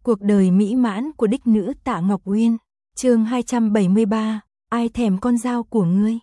Cuộc đời mỹ mãn của đích nữ Tạ Ngọc Uyên, chương 273, ai thèm con dao của ngươi.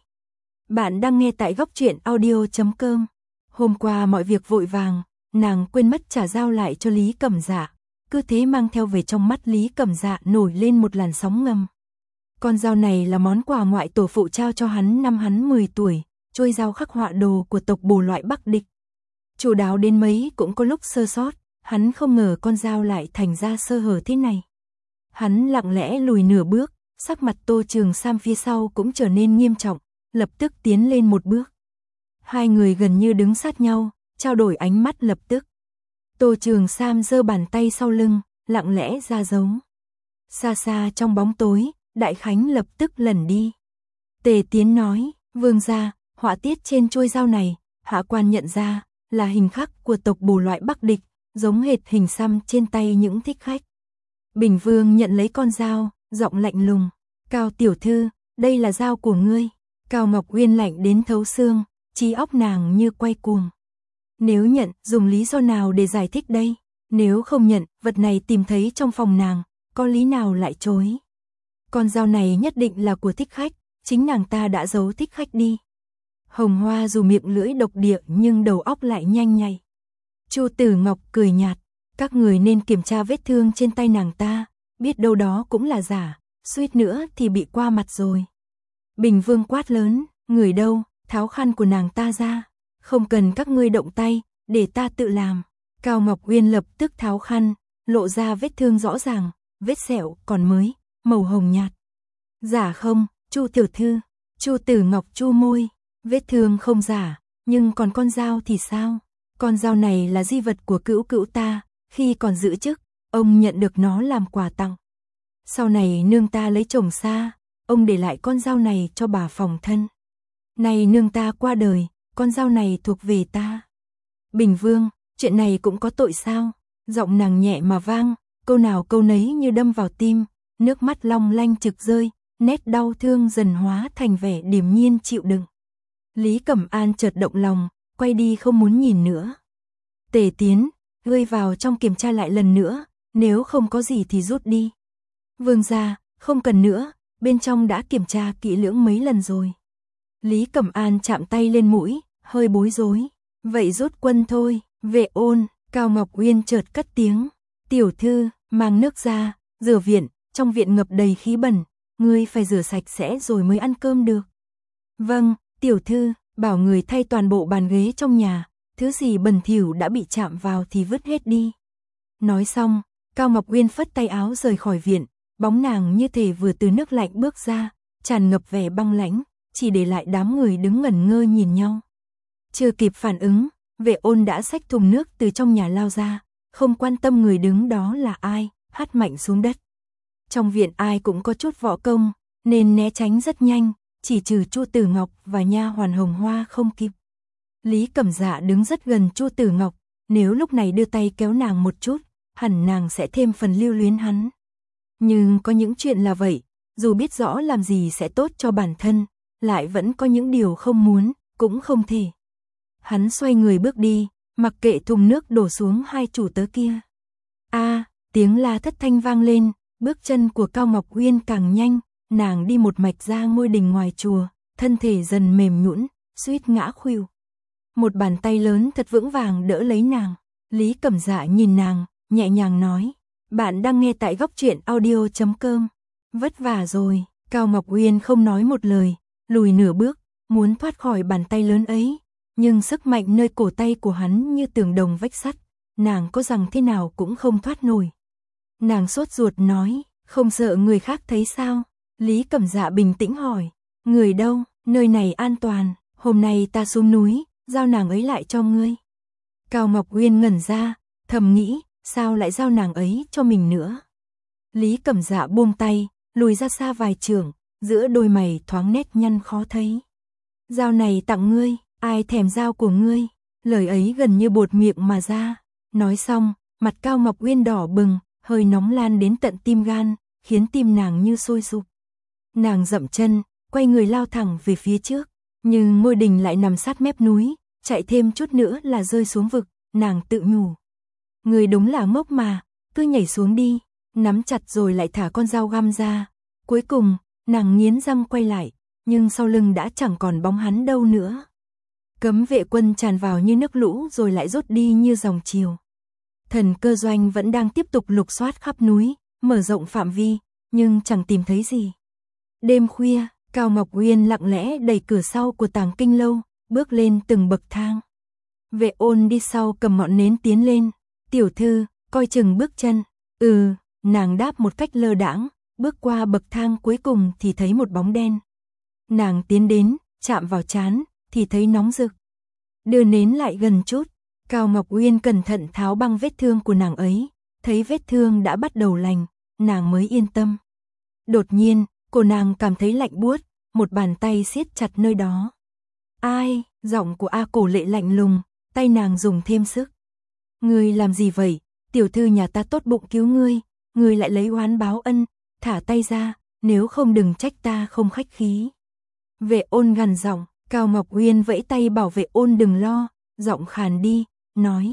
Bạn đang nghe tại góc truyện audio.com. Hôm qua mọi việc vội vàng, nàng quên mất trả dao lại cho Lý Cẩm Dạ, cứ thế mang theo về. Trong mắt Lý Cẩm Dạ nổi lên một làn sóng ngầm. Con dao này là món quà ngoại tổ phụ trao cho hắn năm hắn 10 tuổi, trôi dao khắc họa đồ của tộc Bồ loại Bắc Địch. Chu đáo đến mấy cũng có lúc sơ sót, hắn không ngờ con dao lại thành ra sơ hở thế này. Hắn lặng lẽ lùi nửa bước, sắc mặt Tô Trường Sam phía sau cũng trở nên nghiêm trọng, lập tức tiến lên một bước. Hai người gần như đứng sát nhau, trao đổi ánh mắt lập tức. Tô Trường Sam giơ bàn tay sau lưng, lặng lẽ ra dấu. Xa xa trong bóng tối, Đại Khánh lập tức lẩn đi. Tề Tiến nói, vương gia, họa tiết trên chuôi dao này, hạ quan nhận ra, là hình khắc của tộc Bồ loại Bắc Địch, giống hệt hình xăm trên tay những thích khách. Bình Vương nhận lấy con dao, giọng lạnh lùng, Cao tiểu thư, đây là dao của ngươi. Cao Ngọc Uyên lạnh đến thấu xương, trí óc nàng như quay cuồng. Nếu nhận, dùng lý do nào để giải thích đây? Nếu không nhận, vật này tìm thấy trong phòng nàng, có lý nào lại chối? Con dao này nhất định là của thích khách, chính nàng ta đã giấu thích khách đi. Hồng Hoa dù miệng lưỡi độc địa nhưng đầu óc lại nhanh nhạy. Chu Tử Ngọc cười nhạt, các người nên kiểm tra vết thương trên tay nàng ta, biết đâu đó cũng là giả, suýt nữa thì bị qua mặt rồi. Bình Vương quát lớn, người đâu, tháo khăn của nàng ta ra, không cần các ngươi động tay, để ta tự làm. Cao Ngọc Uyên lập tức tháo khăn, lộ ra vết thương rõ ràng, vết sẹo còn mới, màu hồng nhạt. Giả không, Chu tiểu thư? Chu Tử Ngọc chu môi, vết thương không giả, nhưng còn con dao thì sao? Con dao này là di vật của cữu cữu ta, khi còn giữ chức, ông nhận được nó làm quà tặng. Sau này nương ta lấy chồng xa, ông để lại con dao này cho bà phòng thân. Này nương ta qua đời, con dao này thuộc về ta. Bình Vương, chuyện này cũng có tội sao? Giọng nàng nhẹ mà vang, câu nào câu nấy như đâm vào tim, nước mắt long lanh trực rơi, nét đau thương dần hóa thành vẻ điềm nhiên chịu đựng. Lý Cẩm An chợt động lòng, quay đi không muốn nhìn nữa. Tề Tiến, ngươi vào trong kiểm tra lại lần nữa, nếu không có gì thì rút đi. Vương gia, không cần nữa, bên trong đã kiểm tra kỹ lưỡng mấy lần rồi. Lý Cẩm An chạm tay lên mũi, hơi bối rối. Vậy rút quân thôi. Vệ Ôn, Cao Ngọc Uyên chợt cất tiếng, tiểu thư, mang nước ra, rửa viện, trong viện ngập đầy khí bẩn, ngươi phải rửa sạch sẽ rồi mới ăn cơm được. Vâng, tiểu thư, bảo người thay toàn bộ bàn ghế trong nhà, thứ gì bẩn thỉu đã bị chạm vào thì vứt hết đi. Nói xong, Cao Ngọc Uyên phất tay áo rời khỏi viện, bóng nàng như thể vừa từ nước lạnh bước ra, tràn ngập vẻ băng lãnh, chỉ để lại đám người đứng ngẩn ngơ nhìn nhau. Chưa kịp phản ứng, Vệ Ôn đã xách thùng nước từ trong nhà lao ra, không quan tâm người đứng đó là ai, hắt mạnh xuống đất. Trong viện ai cũng có chút võ công, nên né tránh rất nhanh, chỉ trừ Chu Tử Ngọc và nha hoàn Hồng Hoa không kịp. Lý Cẩm Dạ đứng rất gần Chu Tử Ngọc, nếu lúc này đưa tay kéo nàng một chút, hẳn nàng sẽ thêm phần lưu luyến hắn. Nhưng có những chuyện là vậy, dù biết rõ làm gì sẽ tốt cho bản thân, lại vẫn có những điều không muốn, cũng không thể. Hắn xoay người bước đi, mặc kệ thùng nước đổ xuống hai chủ tớ kia. Tiếng la thất thanh vang lên, bước chân của Cao Ngọc Uyên càng nhanh, nàng đi một mạch ra ngôi đình ngoài chùa, thân thể dần mềm nhũn, suýt ngã khuỵu. Một bàn tay lớn thật vững vàng đỡ lấy nàng. Lý Cẩm Dạ nhìn nàng, nhẹ nhàng nói, bạn đang nghe tại góc truyện audio.com. Vất vả rồi. Cao Ngọc Uyên không nói một lời, lùi nửa bước, muốn thoát khỏi bàn tay lớn ấy, nhưng sức mạnh nơi cổ tay của hắn như tường đồng vách sắt, nàng có rằng thế nào cũng không thoát nổi. Nàng sốt ruột nói, không sợ người khác thấy sao? Lý Cẩm Dạ bình tĩnh hỏi, người đâu, nơi này an toàn, hôm nay ta xuống núi, giao nàng ấy lại cho ngươi. Cao Ngọc Uyên ngẩn ra, thầm nghĩ, sao lại giao nàng ấy cho mình nữa? Lý Cẩm Dạ buông tay, lùi ra xa vài trượng, giữa đôi mày thoáng nét nhăn khó thấy. Dao này tặng ngươi, ai thèm dao của ngươi? Lời ấy gần như buột miệng mà ra. Nói xong, mặt Cao Ngọc Uyên đỏ bừng, hơi nóng lan đến tận tim gan, khiến tim nàng như sôi sục. Nàng dậm chân, quay người lao thẳng về phía trước, nhưng ngôi đình lại nằm sát mép núi, chạy thêm chút nữa là rơi xuống vực, nàng tự nhủ. Người đúng là ngốc mà, cứ nhảy xuống đi, nắm chặt rồi lại thả con dao găm ra. Cuối cùng, nàng nghiến răng quay lại, nhưng sau lưng đã chẳng còn bóng hắn đâu nữa. Cấm vệ quân tràn vào như nước lũ rồi lại rút đi như dòng chiều. Thần Cơ Doanh vẫn đang tiếp tục lục soát khắp núi, mở rộng phạm vi, nhưng chẳng tìm thấy gì. Đêm khuya, Cao Ngọc Uyên lặng lẽ đẩy cửa sau của Tàng Kinh Lâu, bước lên từng bậc thang. Vệ Ôn đi sau cầm ngọn nến tiến lên. Tiểu thư, coi chừng bước chân. Nàng đáp một cách lơ đãng, bước qua bậc thang cuối cùng thì thấy một bóng đen. Nàng tiến đến, chạm vào trán, thì thấy nóng rực. Đưa nến lại gần chút, Cao Ngọc Uyên cẩn thận tháo băng vết thương của nàng ấy, thấy vết thương đã bắt đầu lành, nàng mới yên tâm. Đột nhiên, cổ nàng cảm thấy lạnh buốt, một bàn tay siết chặt nơi đó. Ai? Giọng của A Cổ Lệ lạnh lùng, tay nàng dùng thêm sức. Ngươi làm gì vậy? Tiểu thư nhà ta tốt bụng cứu ngươi, ngươi lại lấy oán báo ân, thả tay ra, nếu không đừng trách ta không khách khí. Vệ Ôn gằn giọng, Cao Ngọc Uyên vẫy tay bảo Vệ Ôn đừng lo, giọng khàn đi, nói.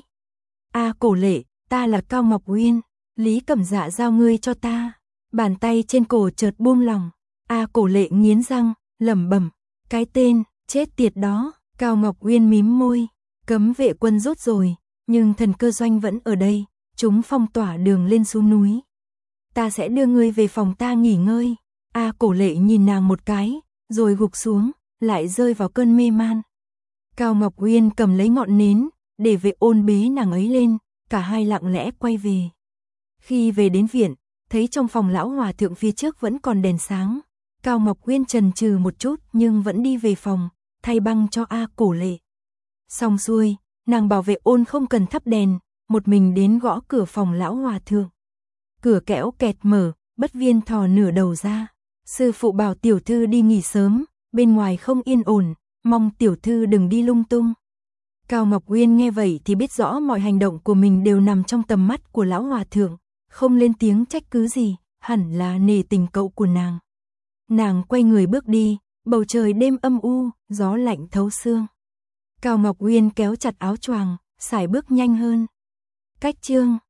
A Cổ Lệ, ta là Cao Ngọc Uyên, Lý Cẩm Dạ giao ngươi cho ta. Bàn tay trên cổ chợt buông lỏng, A Cổ Lệ nghiến răng, lẩm bẩm, cái tên chết tiệt đó. Cao Ngọc Uyên mím môi, cấm vệ quân rút rồi, nhưng Thần Cơ Doanh vẫn ở đây, chúng phong tỏa đường lên xuống núi. Ta sẽ đưa ngươi về phòng ta nghỉ ngơi. A Cổ Lệ nhìn nàng một cái, rồi gục xuống, lại rơi vào cơn mê man. Cao Ngọc Uyên cầm lấy ngọn nến, để Vệ Ôn bế nàng ấy lên, cả hai lặng lẽ quay về. Khi về đến viện, thấy trong phòng lão hòa thượng phía trước vẫn còn đèn sáng. Cao Ngọc Uyên chần chừ một chút nhưng vẫn đi về phòng, thay băng cho A Cổ Lệ. Xong xuôi, nàng bảo Vệ Ôn không cần thắp đèn, một mình đến gõ cửa phòng lão hòa thượng. Cửa kẽo kẹt mở, Bất Viên thò nửa đầu ra. Sư phụ bảo tiểu thư đi nghỉ sớm, bên ngoài không yên ổn, mong tiểu thư đừng đi lung tung. Cao Ngọc Uyên nghe vậy thì biết rõ mọi hành động của mình đều nằm trong tầm mắt của lão hòa thượng, không lên tiếng trách cứ gì, hẳn là nể tình cậu của nàng. Nàng quay người bước đi, bầu trời đêm âm u, gió lạnh thấu xương. Cao Ngọc Uyên kéo chặt áo choàng, sải bước nhanh hơn. Cách chương